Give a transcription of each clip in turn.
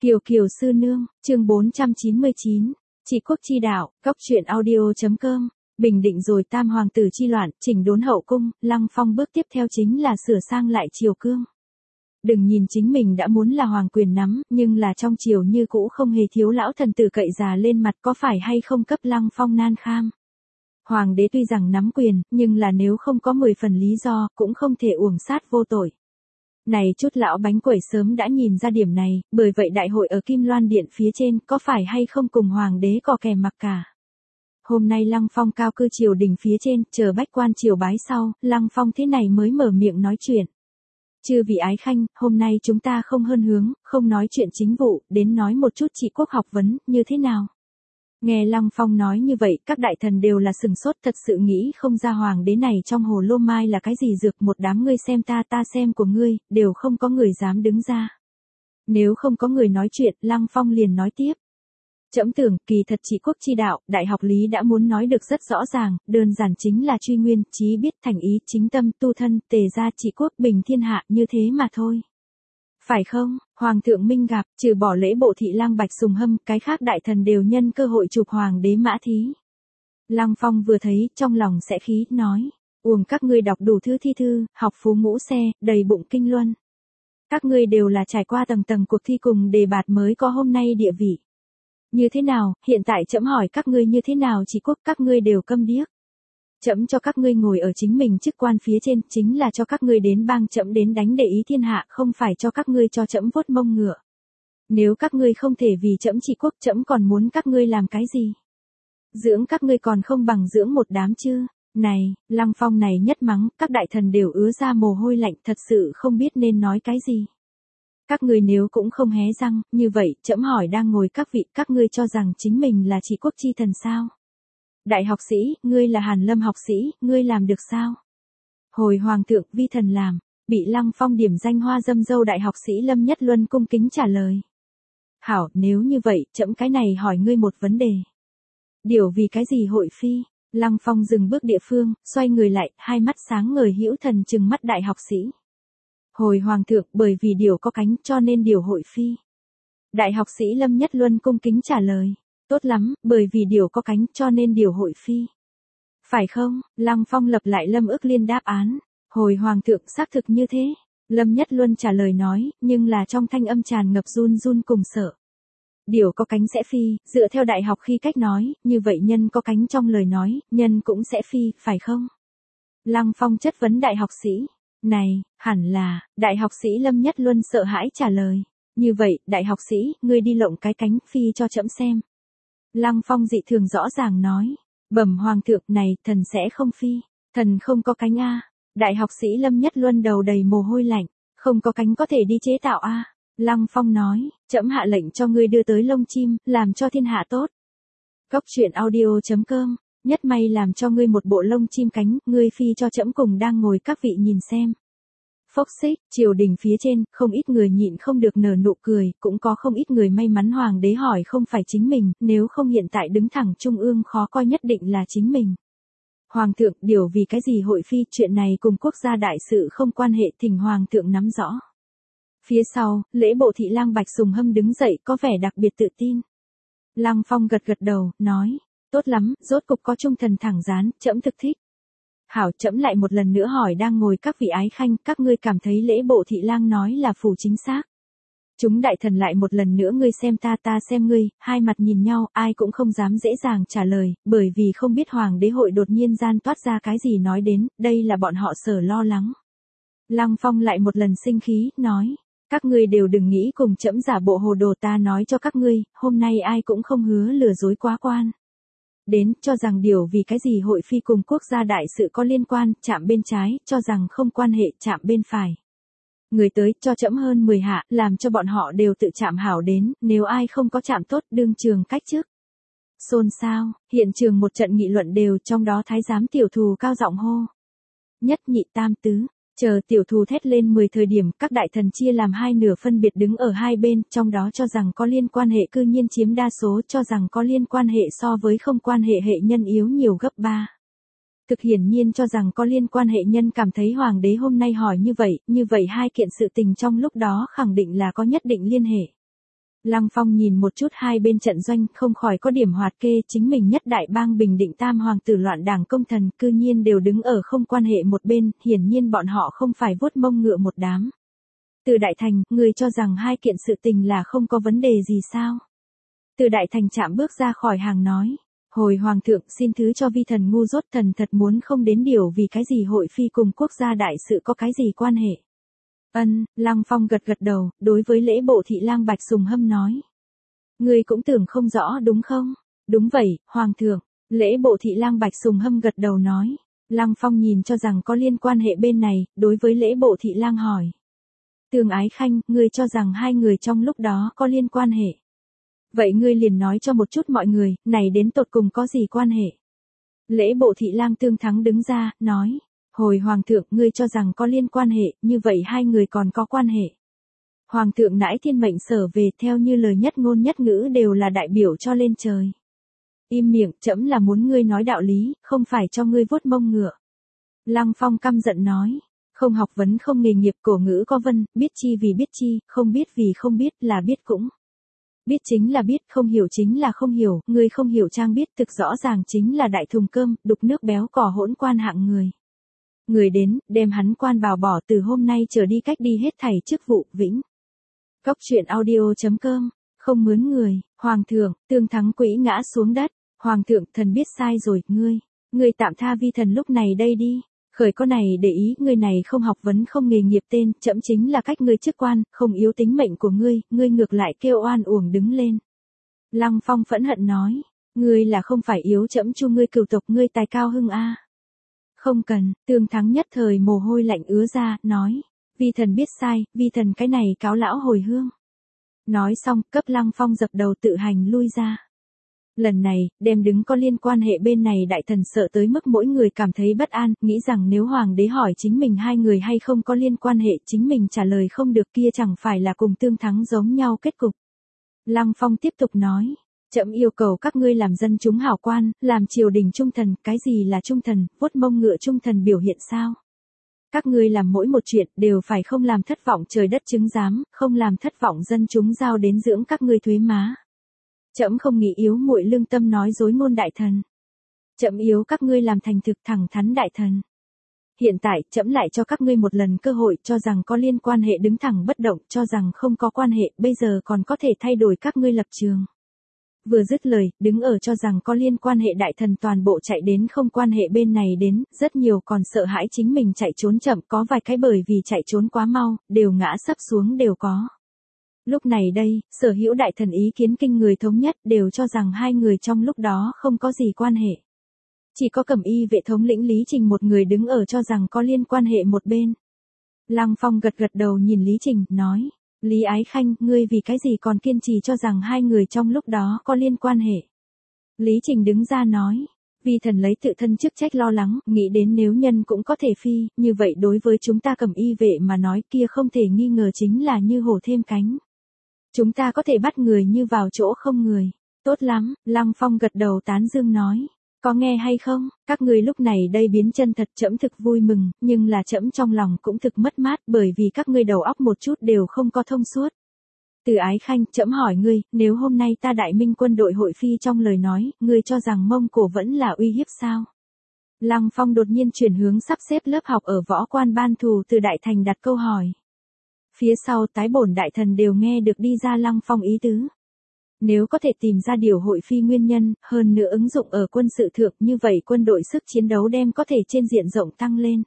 Kiều Kiều sư nương, chương 499, Trị quốc chi đạo, góc truyện audio.com. Bình định rồi tam hoàng tử chi loạn, chỉnh đốn hậu cung, Lăng Phong bước tiếp theo chính là sửa sang lại triều cương. Đừng nhìn chính mình đã muốn là hoàng quyền nắm, nhưng là trong triều như cũ không hề thiếu lão thần tử cậy già lên mặt, có phải hay không cấp Lăng Phong nan kham. Hoàng đế tuy rằng nắm quyền, nhưng là nếu không có 10 phần lý do, cũng không thể uổng sát vô tội. Này chút lão bánh quẩy sớm đã nhìn ra điểm này, bởi vậy đại hội ở Kim Loan Điện phía trên có phải hay không cùng hoàng đế có kè mặc cả. Hôm nay Lăng Phong cao cư triều đình phía trên, chờ bách quan triều bái sau, Lăng Phong thế này mới mở miệng nói chuyện. Chư vị ái khanh, hôm nay chúng ta không hơn hướng, không nói chuyện chính vụ, đến nói một chút trị quốc học vấn, như thế nào? Nghe Lăng Phong nói như vậy, các đại thần đều là sừng sốt, thật sự nghĩ không ra hoàng đế này trong hồ lô mai là cái gì dược, một đám ngươi xem ta xem của ngươi, đều không có người dám đứng ra. Nếu không có người nói chuyện, Lăng Phong liền nói tiếp. Trẫm tưởng, kỳ thật trị quốc chi đạo, đại học lý đã muốn nói được rất rõ ràng, đơn giản chính là truy nguyên, chí biết, thành ý, chính tâm, tu thân, tề gia, trị quốc, bình thiên hạ, như thế mà thôi. Phải không, Hoàng thượng minh gặp, trừ bỏ lễ bộ thị lang Bạch Sùng Hâm, cái khác đại thần đều nhân cơ hội chụp hoàng đế mã thí. Lăng Phong vừa thấy, trong lòng sẽ khí, nói, uổng các ngươi đọc đủ thư thi thư, học phú ngũ xe, đầy bụng kinh luân. Các ngươi đều là trải qua tầng tầng cuộc thi cùng đề bạt mới có hôm nay địa vị. Như thế nào, hiện tại trẫm hỏi các ngươi như thế nào trị quốc, các ngươi đều câm điếc. Trẫm cho các ngươi ngồi ở chính mình chức quan phía trên, chính là cho các ngươi đến bang trẫm đến đánh để ý thiên hạ, không phải cho các ngươi cho trẫm vuốt mông ngựa. Nếu các ngươi không thể vì trẫm trị quốc, trẫm còn muốn các ngươi làm cái gì? Dưỡng các ngươi còn không bằng dưỡng một đám chứ. Này, Lăng Phong này nhất mắng, các đại thần đều ứa ra mồ hôi lạnh, thật sự không biết nên nói cái gì. Các ngươi nếu cũng không hé răng, như vậy, trẫm hỏi đang ngồi các vị, các ngươi cho rằng chính mình là trị quốc chi thần sao? Đại học sĩ, ngươi là Hàn Lâm học sĩ, ngươi làm được sao? Hồi hoàng thượng, vi thần làm, bị Lăng Phong điểm danh hoa dâm dâu đại học sĩ Lâm Nhất Luân cung kính trả lời. Hảo, nếu như vậy, trẫm cái này hỏi ngươi một vấn đề. Điều vì cái gì hội phi? Lăng Phong dừng bước địa phương, xoay người lại, hai mắt sáng ngời hữu thần trừng mắt đại học sĩ. Hồi hoàng thượng, bởi vì điều có cánh cho nên điều hội phi. Đại học sĩ Lâm Nhất Luân cung kính trả lời. Tốt lắm, bởi vì điều có cánh cho nên điều hội phi. Phải không? Lăng Phong lập lại Lâm Ức Liên đáp án. Hồi hoàng thượng xác thực như thế. Lâm Nhất Luân trả lời nói, nhưng là trong thanh âm tràn ngập run run cùng sợ. Điều có cánh sẽ phi, dựa theo đại học khi cách nói, như vậy nhân có cánh trong lời nói, nhân cũng sẽ phi, phải không? Lăng Phong chất vấn đại học sĩ. Này, hẳn là, đại học sĩ Lâm Nhất Luân sợ hãi trả lời. Như vậy, đại học sĩ, ngươi đi lộng cái cánh phi cho trẫm xem. Lăng Phong dị thường rõ ràng nói. Bẩm hoàng thượng, này, thần sẽ không phi. Thần không có cánh a. Đại học sĩ Lâm Nhất Luân đầu đầy mồ hôi lạnh. Không có cánh có thể đi chế tạo a. Lăng Phong nói, trẫm hạ lệnh cho ngươi đưa tới lông chim, làm cho thiên hạ tốt. Góc truyện audio.com, nhất may làm cho ngươi một bộ lông chim cánh, ngươi phi cho trẫm cùng đang ngồi các vị nhìn xem. Phốc xích, triều đình phía trên, không ít người nhịn không được nở nụ cười, cũng có không ít người may mắn hoàng đế hỏi không phải chính mình, nếu không hiện tại đứng thẳng trung ương khó coi nhất định là chính mình. Hoàng thượng, điều vì cái gì hội phi, chuyện này cùng quốc gia đại sự không quan hệ, thỉnh hoàng thượng nắm rõ. Phía sau, lễ bộ thị lang Bạch Sùng Hâm đứng dậy có vẻ đặc biệt tự tin. Lăng Phong gật gật đầu, nói, tốt lắm, rốt cục có trung thần thẳng dán, trẫm thực thích. Hảo, trẫm lại một lần nữa hỏi đang ngồi các vị ái khanh, các ngươi cảm thấy lễ bộ thị lang nói là phủ chính xác. Chúng đại thần lại một lần nữa ngươi xem ta xem ngươi, hai mặt nhìn nhau, ai cũng không dám dễ dàng trả lời, bởi vì không biết hoàng đế hội đột nhiên gian toát ra cái gì nói đến, đây là bọn họ sở lo lắng. Lăng Phong lại một lần sinh khí, nói, các ngươi đều đừng nghĩ cùng trẫm giả bộ hồ đồ, ta nói cho các ngươi, hôm nay ai cũng không hứa lừa dối quá quan. Đến, cho rằng điều vì cái gì hội phi cùng quốc gia đại sự có liên quan, chạm bên trái, cho rằng không quan hệ, chạm bên phải. Người tới, cho trẫm hơn 10 hạ, làm cho bọn họ đều tự chạm hảo đến, nếu ai không có chạm tốt, đương trường cách chức. Xôn xao, hiện trường một trận nghị luận đều, trong đó thái giám tiểu thù cao giọng hô. Nhất nhị tam tứ. Chờ tiểu thù thét lên 10 thời điểm, các đại thần chia làm hai nửa phân biệt đứng ở hai bên, trong đó cho rằng có liên quan hệ cư nhiên chiếm đa số, cho rằng có liên quan hệ so với không quan hệ hệ nhân yếu nhiều gấp 3. Thực hiển nhiên cho rằng có liên quan hệ nhân cảm thấy hoàng đế hôm nay hỏi như vậy hai kiện sự tình trong lúc đó khẳng định là có nhất định liên hệ. Lăng Phong nhìn một chút hai bên trận doanh, không khỏi có điểm hoạt kê, chính mình nhất đại bang Bình Định tam hoàng tử loạn đảng công thần, cư nhiên đều đứng ở không quan hệ một bên, hiển nhiên bọn họ không phải vuốt mông ngựa một đám. Từ Đại Thành, người cho rằng hai kiện sự tình là không có vấn đề gì sao? Từ Đại Thành chạm bước ra khỏi hàng nói. Hồi hoàng thượng, xin thứ cho vi thần ngu dốt, thần thật muốn không đến điều vì cái gì hội phi cùng quốc gia đại sự có cái gì quan hệ. Lăng Phong gật gật đầu, đối với lễ bộ thị lang Bạch Sùng Hâm nói. Ngươi cũng tưởng không rõ đúng không? Đúng vậy, hoàng thượng, lễ bộ thị lang Bạch Sùng Hâm gật đầu nói. Lăng Phong nhìn cho rằng có liên quan hệ bên này, đối với lễ bộ thị lang hỏi. Tường Ái Khanh, ngươi cho rằng hai người trong lúc đó có liên quan hệ. Vậy ngươi liền nói cho một chút mọi người, này đến tột cùng có gì quan hệ? Lễ bộ thị lang Tương Thắng đứng ra, nói. Hồi hoàng thượng, ngươi cho rằng có liên quan hệ, như vậy hai người còn có quan hệ. Hoàng thượng nãi thiên mệnh sở về, theo như lời nhất ngôn nhất ngữ đều là đại biểu cho lên trời. Im miệng, trẫm là muốn ngươi nói đạo lý, không phải cho ngươi vuốt mông ngựa. Lăng Phong căm giận nói. Không học vấn không nghề nghiệp, cổ ngữ có vân, biết chi vì biết chi, không biết vì không biết là biết cũng. Biết chính là biết, không hiểu chính là không hiểu, người không hiểu trang biết thực rõ ràng chính là đại thùng cơm, đục nước béo cò hỗn quan hạng người. Người đến, đem hắn quan bào bỏ từ hôm nay trở đi cách đi hết thảy chức vụ, vĩnh. Cóc truyện audio.com, không mướn người, hoàng thượng, Tương Thắng quỹ ngã xuống đất, hoàng thượng, thần biết sai rồi, ngươi tạm tha vi thần lúc này đây đi. Khởi có này để ý, ngươi này không học vấn không nghề nghiệp tên, trẫm chính là cách ngươi chức quan, không yếu tính mệnh của ngươi ngược lại kêu oan uổng đứng lên. Lăng Phong phẫn hận nói, ngươi là không phải yếu trẫm chu ngươi cửu tộc ngươi tài cao hưng a. Không cần, Tương Thắng nhất thời mồ hôi lạnh ứa ra, nói, vi thần biết sai, vi thần cái này cáo lão hồi hương. Nói xong, cấp Lăng Phong dập đầu tự hành lui ra. Lần này, đem đứng có liên quan hệ bên này đại thần sợ tới mức mỗi người cảm thấy bất an, nghĩ rằng nếu hoàng đế hỏi chính mình hai người hay không có liên quan hệ, chính mình trả lời không được kia chẳng phải là cùng Tương Thắng giống nhau kết cục. Lăng Phong tiếp tục nói, trẫm yêu cầu các ngươi làm dân chúng hảo quan, làm triều đình trung thần, cái gì là trung thần, vuốt mông ngựa trung thần biểu hiện sao? Các ngươi làm mỗi một chuyện đều phải không làm thất vọng trời đất chứng giám, không làm thất vọng dân chúng giao đến dưỡng các ngươi thuế má. Trẫm không nghĩ yếu muội lương tâm nói dối ngôn đại thần. Trẫm yếu các ngươi làm thành thực thẳng thắn đại thần. Hiện tại, trẫm lại cho các ngươi một lần cơ hội, cho rằng có liên quan hệ đứng thẳng bất động, cho rằng không có quan hệ, bây giờ còn có thể thay đổi các ngươi lập trường. Vừa dứt lời, đứng ở cho rằng có liên quan hệ đại thần toàn bộ chạy đến không quan hệ bên này đến, rất nhiều còn sợ hãi chính mình chạy trốn chậm, có vài cái bởi vì chạy trốn quá mau, đều ngã sấp xuống đều có. Lúc này đây, sở hữu đại thần ý kiến kinh người thống nhất đều cho rằng hai người trong lúc đó không có gì quan hệ. Chỉ có Cẩm Y vệ thống lĩnh Lý Trình một người đứng ở cho rằng có liên quan hệ một bên. Lăng Phong gật gật đầu nhìn Lý Trình, nói, Lý Ái Khanh, ngươi vì cái gì còn kiên trì cho rằng hai người trong lúc đó có liên quan hệ. Lý Trình đứng ra nói, vì thần lấy tự thân chức trách lo lắng, nghĩ đến nếu nhân cũng có thể phi, như vậy đối với chúng ta Cẩm Y vệ mà nói kia không thể nghi ngờ chính là như hổ thêm cánh. Chúng ta có thể bắt người như vào chỗ không người. Tốt lắm, Lăng Phong gật đầu tán dương nói. Có nghe hay không, các người lúc này đây biến chân thật trẫm thực vui mừng, nhưng là trẫm trong lòng cũng thực mất mát bởi vì các ngươi đầu óc một chút đều không có thông suốt. Từ Ái Khanh, trẫm hỏi ngươi, nếu hôm nay ta đại minh quân đội hội phi trong lời nói, ngươi cho rằng Mông Cổ vẫn là uy hiếp sao? Lăng Phong đột nhiên chuyển hướng sắp xếp lớp học ở võ quan ban thù từ Đại Thành đặt câu hỏi. Phía sau tái bổn đại thần đều nghe được đi ra Lăng Phong ý tứ. Nếu có thể tìm ra điều hội phi nguyên nhân, hơn nữa ứng dụng ở quân sự thượng như vậy quân đội sức chiến đấu đem có thể trên diện rộng tăng lên.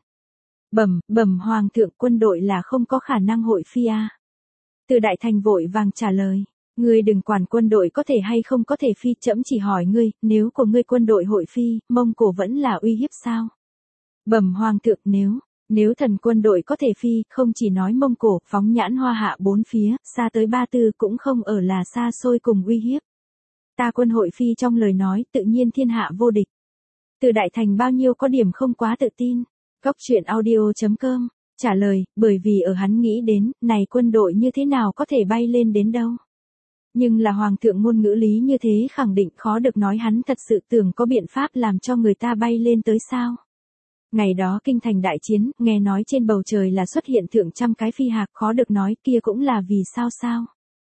Bẩm hoàng thượng quân đội là không có khả năng hội phi a. Từ Đại Thành vội vàng trả lời. Ngươi đừng quản quân đội có thể hay không có thể phi, trẫm chỉ hỏi ngươi, nếu của ngươi quân đội hội phi, Mông Cổ vẫn là uy hiếp sao? Bẩm hoàng thượng, nếu thần quân đội có thể phi, không chỉ nói Mông Cổ, phóng nhãn hoa hạ bốn phía, xa tới Ba Tư cũng không ở là xa xôi cùng uy hiếp. Ta quân hội phi trong lời nói, tự nhiên thiên hạ vô địch. Từ Đại Thành bao nhiêu có điểm không quá tự tin. Cóc truyện audio.com, trả lời, bởi vì ở hắn nghĩ đến, này quân đội như thế nào có thể bay lên đến đâu. Nhưng là hoàng thượng ngôn ngữ lý như thế khẳng định khó được nói hắn thật sự tưởng có biện pháp làm cho người ta bay lên tới sao. Ngày đó kinh thành đại chiến, nghe nói trên bầu trời là xuất hiện thượng trăm cái phi hạc, khó được nói kia cũng là vì sao.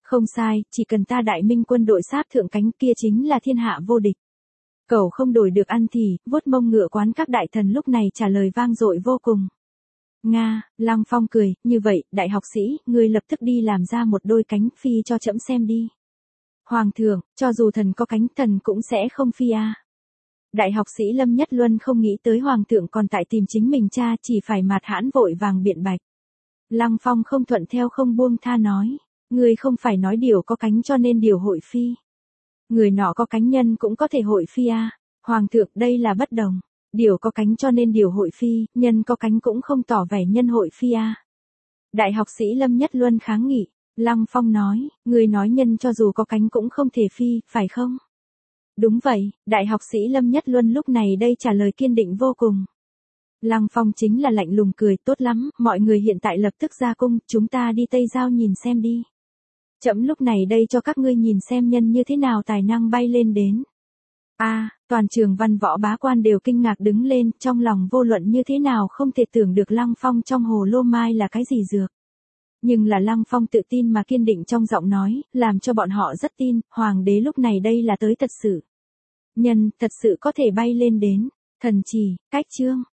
Không sai, chỉ cần ta Đại Minh quân đội sáp thượng cánh kia chính là thiên hạ vô địch. Cẩu không đổi được ăn thì, vuốt mông ngựa quán các đại thần lúc này trả lời vang dội vô cùng. Nga, Lăng Phong cười, như vậy, đại học sĩ, ngươi lập tức đi làm ra một đôi cánh phi cho trẫm xem đi. Hoàng thượng, cho dù thần có cánh thần cũng sẽ không phi a. Đại học sĩ Lâm Nhất Luân không nghĩ tới hoàng thượng còn tại tìm chính mình cha, chỉ phải mạt hãn vội vàng biện bạch. Lăng Phong không thuận theo không buông tha nói, ngươi không phải nói điều có cánh cho nên điều hội phi. Người nọ có cánh nhân cũng có thể hội phi a. Hoàng thượng, đây là bất đồng. Điều có cánh cho nên điều hội phi, nhân có cánh cũng không tỏ vẻ nhân hội phi a. Đại học sĩ Lâm Nhất Luân kháng nghị. Lăng Phong nói, người nói nhân cho dù có cánh cũng không thể phi, phải không? Đúng vậy, đại học sĩ Lâm Nhất Luân lúc này đây trả lời kiên định vô cùng. Lăng Phong chính là lạnh lùng cười, tốt lắm, mọi người hiện tại lập tức ra cung, chúng ta đi Tây Giao nhìn xem đi. Trẫm lúc này đây cho các ngươi nhìn xem nhân như thế nào tài năng bay lên đến. Toàn trường văn võ bá quan đều kinh ngạc đứng lên, trong lòng vô luận như thế nào không thể tưởng được Lăng Phong trong hồ lô mai là cái gì dược. Nhưng là Lăng Phong tự tin mà kiên định trong giọng nói, làm cho bọn họ rất tin, hoàng đế lúc này đây là tới thật sự. Nhân, thật sự có thể bay lên đến, thần chỉ, cách chương.